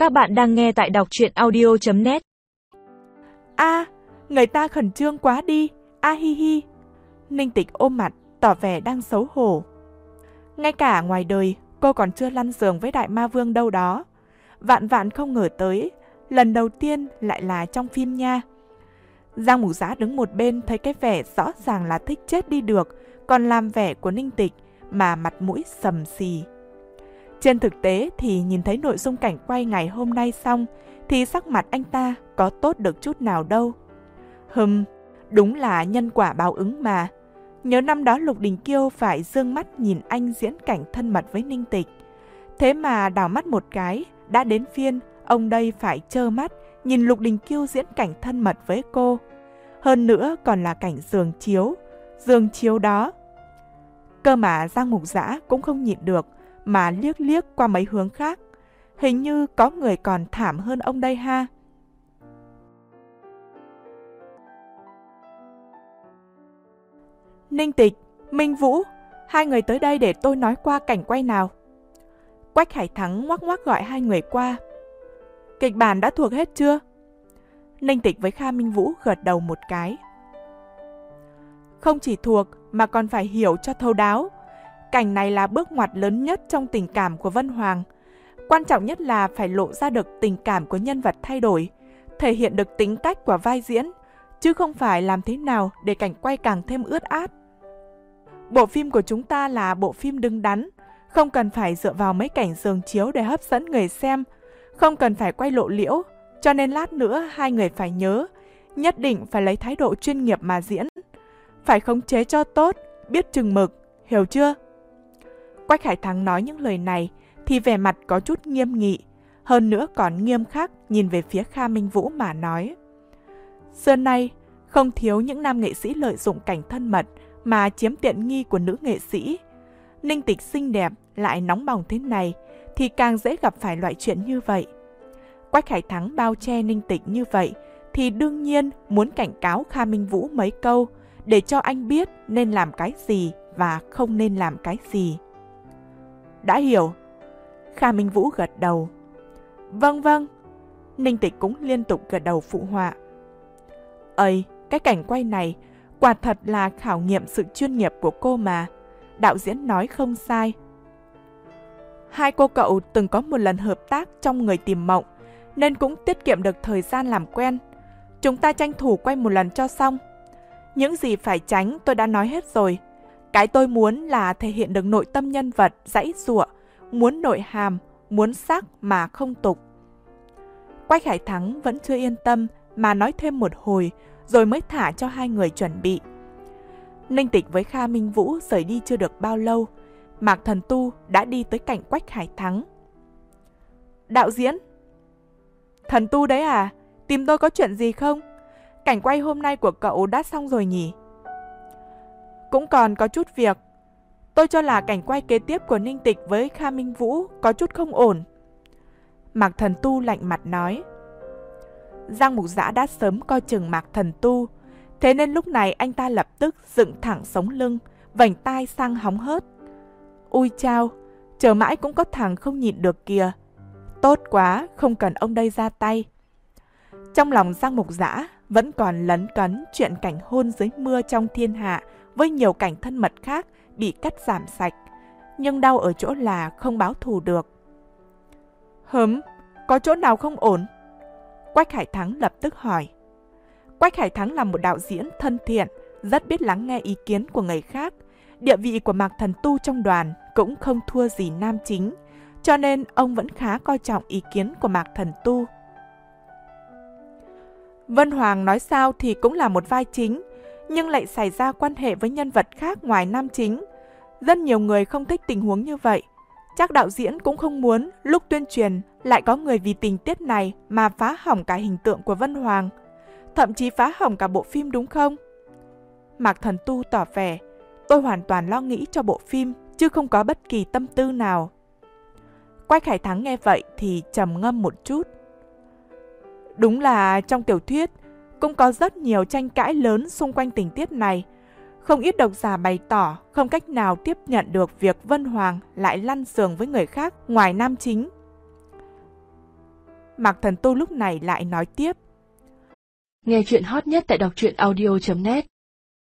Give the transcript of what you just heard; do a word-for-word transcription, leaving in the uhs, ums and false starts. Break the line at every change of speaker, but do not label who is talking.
Các bạn đang nghe tại đọc truyện audio chấm net.
A, người ta khẩn trương quá đi, a hi hi. Ninh Tịch ôm mặt, tỏ vẻ đang xấu hổ. Ngay cả ngoài đời, cô còn chưa lăn giường với đại ma vương đâu đó. Vạn vạn không ngờ tới, lần đầu tiên lại là trong phim nha. Giang Mục Giã đứng một bên thấy cái vẻ rõ ràng là thích chết đi được, còn làm vẻ của Ninh Tịch mà mặt mũi sầm xì. Trên thực tế thì nhìn thấy nội dung cảnh quay ngày hôm nay xong thì sắc mặt anh ta có tốt được chút nào đâu. Hừm, đúng là nhân quả báo ứng mà. Nhớ năm đó Lục Đình Kiêu phải dương mắt nhìn anh diễn cảnh thân mật với Ninh Tịch. Thế mà đảo mắt một cái, đã đến phiên ông đây phải trơ mắt nhìn Lục Đình Kiêu diễn cảnh thân mật với cô. Hơn nữa còn là cảnh giường chiếu. Giường chiếu đó. Cơ mà Giang Mục Giã cũng không nhịn được mà liếc liếc qua mấy hướng khác. Hình như có người còn thảm hơn ông đây ha. Ninh Tịch, Minh Vũ, hai người tới đây để tôi nói qua cảnh quay nào. Quách Hải Thắng ngoắc ngoắc gọi hai người qua. Kịch bản đã thuộc hết chưa? Ninh Tịch với Kha Minh Vũ gật đầu một cái. Không chỉ thuộc mà còn phải hiểu cho thấu đáo. Cảnh này là bước ngoặt lớn nhất trong tình cảm của Vân Hoàng. Quan trọng nhất là phải lộ ra được tình cảm của nhân vật thay đổi, thể hiện được tính cách của vai diễn, chứ không phải làm thế nào để cảnh quay càng thêm ướt át. Bộ phim của chúng ta là bộ phim đứng đắn, không cần phải dựa vào mấy cảnh giường chiếu để hấp dẫn người xem, không cần phải quay lộ liễu, cho nên lát nữa hai người phải nhớ, nhất định phải lấy thái độ chuyên nghiệp mà diễn. Phải khống chế cho tốt, biết chừng mực, hiểu chưa? Quách Hải Thắng nói những lời này thì vẻ mặt có chút nghiêm nghị, hơn nữa còn nghiêm khắc nhìn về phía Kha Minh Vũ mà nói. Xưa nay, không thiếu những nam nghệ sĩ lợi dụng cảnh thân mật mà chiếm tiện nghi của nữ nghệ sĩ. Ninh Tịch xinh đẹp lại nóng bỏng thế này thì càng dễ gặp phải loại chuyện như vậy. Quách Hải Thắng bao che Ninh Tịch như vậy thì đương nhiên muốn cảnh cáo Kha Minh Vũ mấy câu để cho anh biết nên làm cái gì và không nên làm cái gì. Đã hiểu. Kha Minh Vũ gật đầu. Vâng vâng. Ninh Tịch cũng liên tục gật đầu phụ họa. Ây, cái cảnh quay này quả thật là khảo nghiệm sự chuyên nghiệp của cô mà. Đạo diễn nói không sai. Hai cô cậu từng có một lần hợp tác trong Người Tìm Mộng, nên cũng tiết kiệm được thời gian làm quen. Chúng ta tranh thủ quay một lần cho xong. Những gì phải tránh tôi đã nói hết rồi. Cái tôi muốn là thể hiện được nội tâm nhân vật giãy giụa, muốn nội hàm, muốn sắc mà không tục. Quách Hải Thắng vẫn chưa yên tâm mà nói thêm một hồi rồi mới thả cho hai người chuẩn bị. Ninh Tịch với Kha Minh Vũ rời đi chưa được bao lâu, Mạc Thần Tu đã đi tới cạnh Quách Hải Thắng. Đạo diễn? Thần Tu đấy à? Tìm tôi có chuyện gì không? Cảnh quay hôm nay của cậu đã xong rồi nhỉ? Cũng còn có chút việc. Tôi cho là cảnh quay kế tiếp của Ninh Tịch với Kha Minh Vũ có chút không ổn. Mạc Thần Tu lạnh mặt nói. Giang Mục Giã đã sớm coi chừng Mạc Thần Tu, thế nên lúc này anh ta lập tức dựng thẳng sống lưng, vành tai sang hóng hớt. Ui chao, chờ mãi cũng có thằng không nhịn được kìa. Tốt quá, không cần ông đây ra tay. Trong lòng Giang Mục Giã vẫn còn lấn cấn chuyện cảnh hôn dưới mưa trong thiên hạ với nhiều cảnh thân mật khác bị cắt giảm sạch, nhưng đau ở chỗ là không báo thù được. Hửm, có chỗ nào không ổn? Quách Hải Thắng lập tức hỏi. Quách Hải Thắng là một đạo diễn thân thiện, rất biết lắng nghe ý kiến của người khác. Địa vị của Mạc Thần Tu trong đoàn cũng không thua gì nam chính, cho nên ông vẫn khá coi trọng ý kiến của Mạc Thần Tu. Vân Hoàng nói sao thì cũng là một vai chính, nhưng lại xảy ra quan hệ với nhân vật khác ngoài nam chính. Rất nhiều người không thích tình huống như vậy. Chắc đạo diễn cũng không muốn lúc tuyên truyền lại có người vì tình tiết này mà phá hỏng cả hình tượng của Vân Hoàng, thậm chí phá hỏng cả bộ phim đúng không? Mạc Thần Tu tỏ vẻ, tôi hoàn toàn lo nghĩ cho bộ phim, chứ không có bất kỳ tâm tư nào. Quách Hải Thắng nghe vậy thì trầm ngâm một chút. Đúng là trong tiểu thuyết cũng có rất nhiều tranh cãi lớn xung quanh tình tiết này. Không ít độc giả bày tỏ không cách nào tiếp nhận được việc Vân Hoàng lại lăn giường với người khác ngoài nam chính. Mạc Thần Tu lúc này lại nói tiếp.
Nghe chuyện hot nhất tại đọc truyện audio chấm net